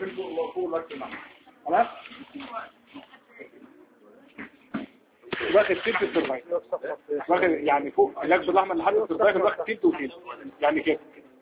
فوق الوقت معنا خلاص واخد تلت السرفايف واخد يعني فوق اللبس الاحمر لحد السرفايف واخد تلت وتلت يعني كده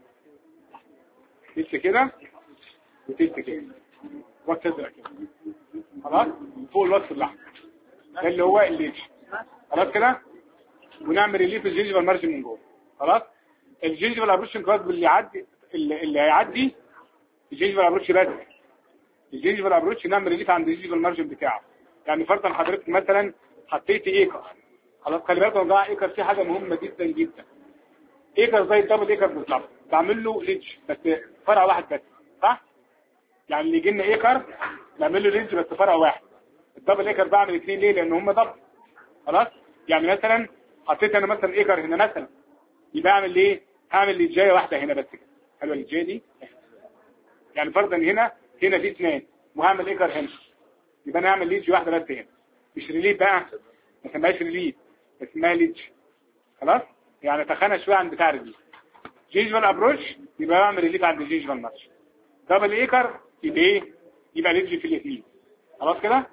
تلت كده وتلت كده وقت ازرق كده خلاص فوق الوقت الاحمر ده اللي هو الليج خلاص كده ونعمل ريليف الجينجيفال مارجن من جوه خلاص الجينجيفال ابروشن كلاس اللي يعدي اللي هيعدي الجينجيفال ابروش بس الجينجيفال ابروش نعمل ريليف عند الجينجيفال مارجن بتاعه يعني فرضا حضرتك مثلا حطيت ايكر خلاص خلي بالكم يا جماعه ايكر فيه حاجه مهمه جدا جدا ايكر زي الدبل ايكر بالظبط بعمل له ليدج بس فرع واحد بس صح يعني اللي يجي لنا ايكر نعمل له ليدج بس فرع واحد الدبل ايكر بعمل اثنين ليه لان هم دبل خلاص يعني مثلا حطيت انا مثلا ايكر هنا مثلا يبقى اعمل ايه هعمل ليدجايه واحده هنا بس كده حلوه الليدجايه دي يعني فرضا هنا دي اثنين وهعمل ايكر هنا يبقى انا اعمل ليدج واحده بس هنا مش ريليف بقى ما اسمهاش ريليف اسمها ليدج خلاص يعني تخانه شويه عن بتاع الريليف جينجيفال ابروش يبقى بعمل ريليف عند الجينجيفال مارش دبل ايكر يبقى ايه يبقى ليدج في الاثنين خلاص كده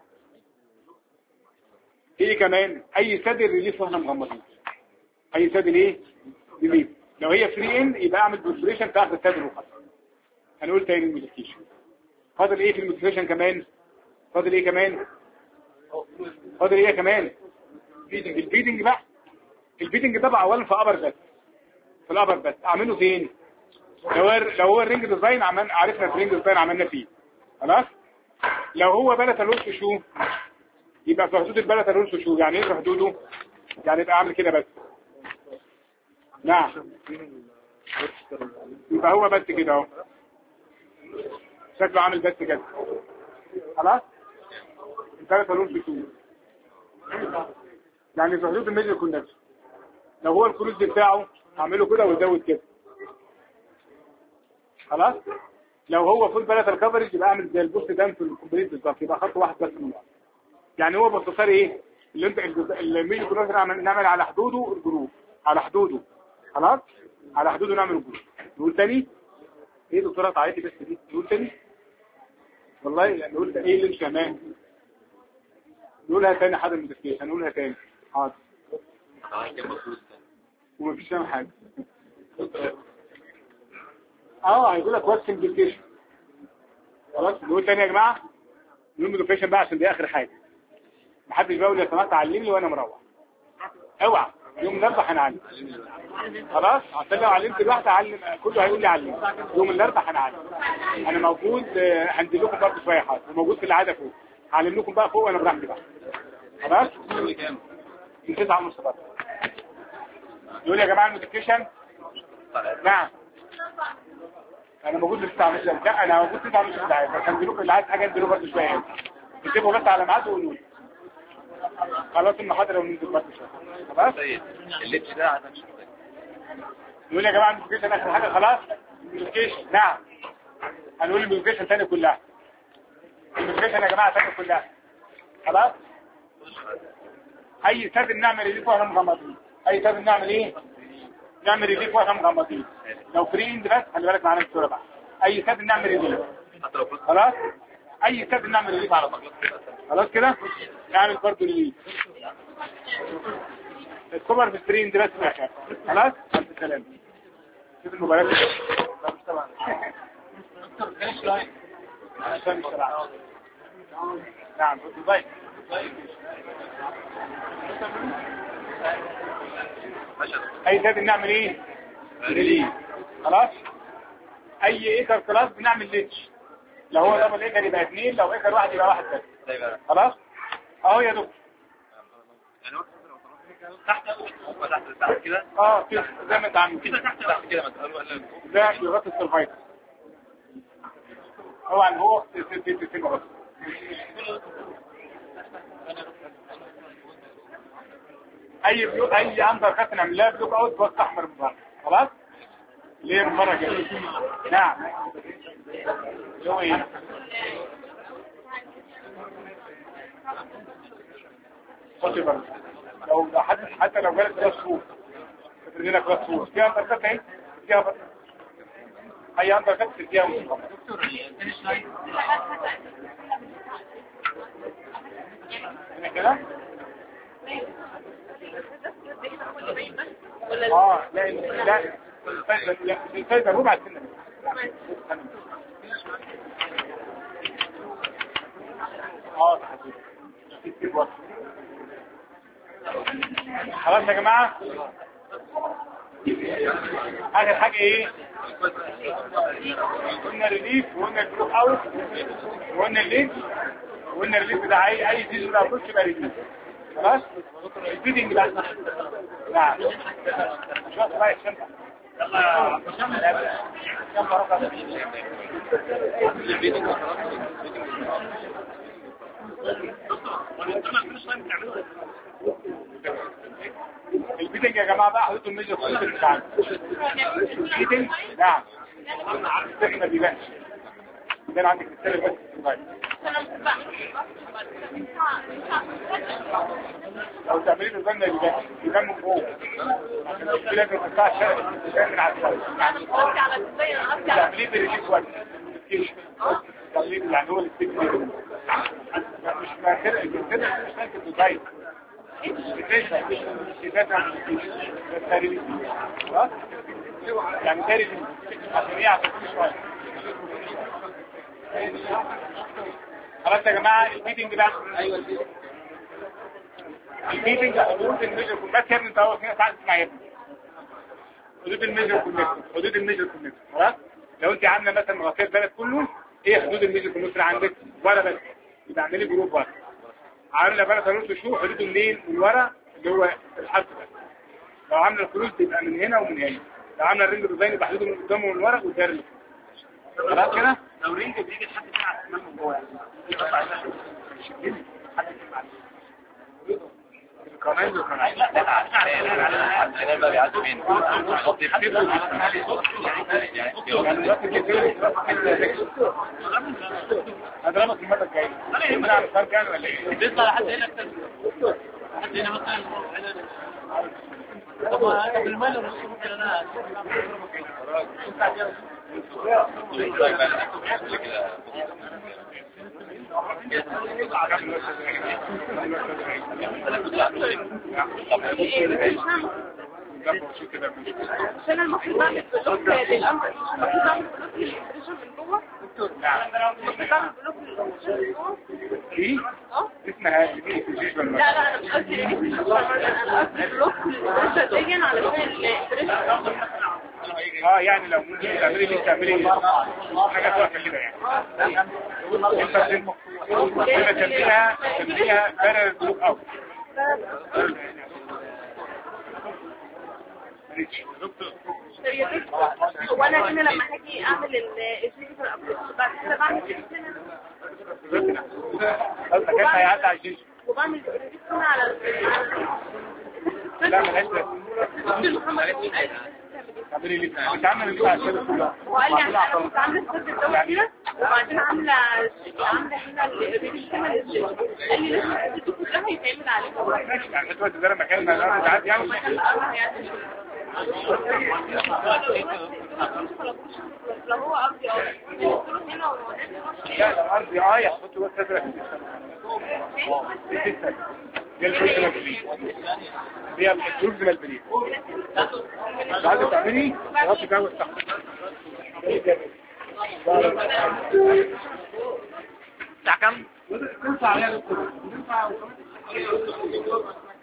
ايه كمان اي سد ريليف واحنا مغمضين اي سد ايه ريليف لو هي فري ان يبقى اعمل بريبريشن بتاعت السد الوقت هنقول تاني الميديكيشن فاضل ايه في الميديكيشن كمان فاضل ايه كمان البيدنج بقى البيدنج ده بقى اولا في ابر بس في الابر بس اعمله فين لو هو الرينج ديزاين عرفنا الرينج ديزاين عملنا فيه خلاص لو هو بلت الوش شو يبقى في حدود البلت الوش شو يعني ايه في حدوده يعني يبقى اعمل كده بس نعم يبقى هو بس كده اهو شكله عامل بس كده خلاص البلت الوش شو يعني في حدود الميجر كوندكشن لو هو الكروز بتاعه اعمله كده وازود كده خلاص لو هو فول بلاتال كفرج يبقى اعمل زي البوست دام في الكومبليت بالظبط يبقى خط واحد بس من بعض يعني هو باختصار ايه اللي انت الميجر كوندكشن نعمل على حدوده الجروب على حدوده خلاص على حدوده نعمل الجروب نقول تاني ايه دكتوره تعيطي بس دي نقول تاني والله نقول ايه اللي مش تمام نقولها تاني حاجه من التفكير هنقولها تاني حاضر ومفيش فاهم حاجه هيقول لك وات سمبليفيكيشن خلاص نقول تاني يا جماعه نقول موديفيكيشن بقى عشان دي اخر حاجه محدش بيقول يا سماعه علمني وانا مروح اوعى يوم الاربعاء هنعلم خلاص عشان لو علمت الواحد اعلم كله هيقول لي علم يوم الاربعاء هنعلم انا موجود هنزل لكم برضه شويه حاجه وموجود في العاده فوق هعلم لكم بقى فوق وانا براحتي بقى خلاص من 9:30 بقى يقول يا جماعه الموديفيكيشن نعم انا موجود لسه مش لا انا موجود 9:30 بس هنزلوكم اللي عايز حاجه انزلوا برضه شويه تكتبوا بس على ميعاد وقولوا خلاص المحاضره وننزل برضه شويه خلاص اللبس ده عشان يقول يا جماعه الموديفيكيشن اخر حاجه خلاص الموديفيكيشن نعم هنقول الموديفيكيشن ثاني كلها الموديفيكيشن يا جماعه ثاني كلها خلاص اي سبب نعمل ريليف واحنا مغمضين اي سبب نعمل ايه نعمل ريليف واحنا مغمضين لو فري اند بس خلي بالك معانا الصوره بقى اي سبب نعمل ريليف خلاص اي سبب نعمل ريليف على طول خلاص كده نعمل برضه ريليف الكبر في فري اند بس بقى خلاص الف سلامه شوف الموبايلات مش طبعا عشان الشرع نعم طيب اي سبب نعمل ايه ريليف خلاص اي ايكر كلاس بنعمل ليتش لو هو دبل ايكر يبقى 2 لو ايكر واحد يبقى واحد بس خلاص اهو يا دكتور تحت كده كده زي ما انت عامل كده تحت كده مثلا ده يغطي السرفايفر طبعا هو بس اي انظر خاص نعمل لها بلوك اوت بوست احمر من بره خلاص ليه من بره كده نعم هو ايه خطيبر لو حتى لو جالت كلاس فوق تدرينا كلاس فوق فيها انظر اهي فيها اي انظر خاص فيها دكتور لا الفايدة ربع سنة. خلاص يا جماعة. اخر حاجة ايه؟ قلنا ريليف وقلنا البلوك اوت وقلنا اللينك وقلنا الريليف بتاع اي جزء من الابروش يبقى ريليف. خلاص؟ الفيدنج بقى. نعم. شو رايك شنطة؟ يلا يا عم البيتنج يا جماعة بقى حدوث الميجر كونسبت بتاعنا. البيتنج نعم ما بيبانش يبان عندك السلة بس طيب لو تعملين الظن يبان من فوق عشان في لازم تقطع الشرق يبان من على السلة تعملين بريليك وقت تعملين يعني هو الستيك مش ماخرة الجسد مش ماخرة الضيط يعني تاري عشان ايه عشان كل شوية خلاص يا جماعة البيتنج بقى ايوه البيتنج حدود الميجر كومباكت يا ابني انت اول هنا تعال تسمع يا ابني حدود الميجر كومباكت خلاص لو انت عامله مثلا مغطيه البلد كله ايه حدود الميجر كومباكت عندك ولا بس يبقى اعملي جروب واحد عامله بقى ثلاث شهور حدوده منين من ورا اللي هو الحرف ده لو عامله الخروج تبقى من هنا ومن هنا لو عامله الرينج ديزاين يبقى حدوده من قدام ومن ورا والدايره اللي خلاص كده لو رينج بيجي لحد ساعه امام من جوه كمان انا ما بيعدي مين هضربك المره الجايه انا يهمني على الفرق يعني ولا ايه بيطلع لحد هنا لحد هنا مثلا طب بالمال ونص ممكن انا عشان المفروض بعمل بلوك للأمر المفروض بعمل بلوك للإمبريشن من جوه المفروض بعمل بلوك للإمبريشن من جوه ايه اسمها لا انا مش قصدي انا قصدي بلوك للإمبريشن دي علشان الإمبريشن يعني لو ممكن تعملي حاجه توقف كده يعني تسميها بارل بلوك اوت وانا هنا لما هاجي اعمل الفيزيكال ابليكيشن بعد كده بعمل كده هيعدي على الجيش وبعمل الفيزيكال على لا مالهاش تعملي ليه انت عامله اللي كلها وقال لي انا كنت عامله السد الدواء كده وبعدين عامله هنا الريفيشن قال لي لازم السد كلها يتعمل عليه ماشي يعني انت ده مكان ما ساعات يعني لو هو قصدي هنا لا لو قصدي يحطوا بس ازرق هي الجروب من البريد بعد تعملي غطي جو التحقيق الساعة كام؟ تنفع عليها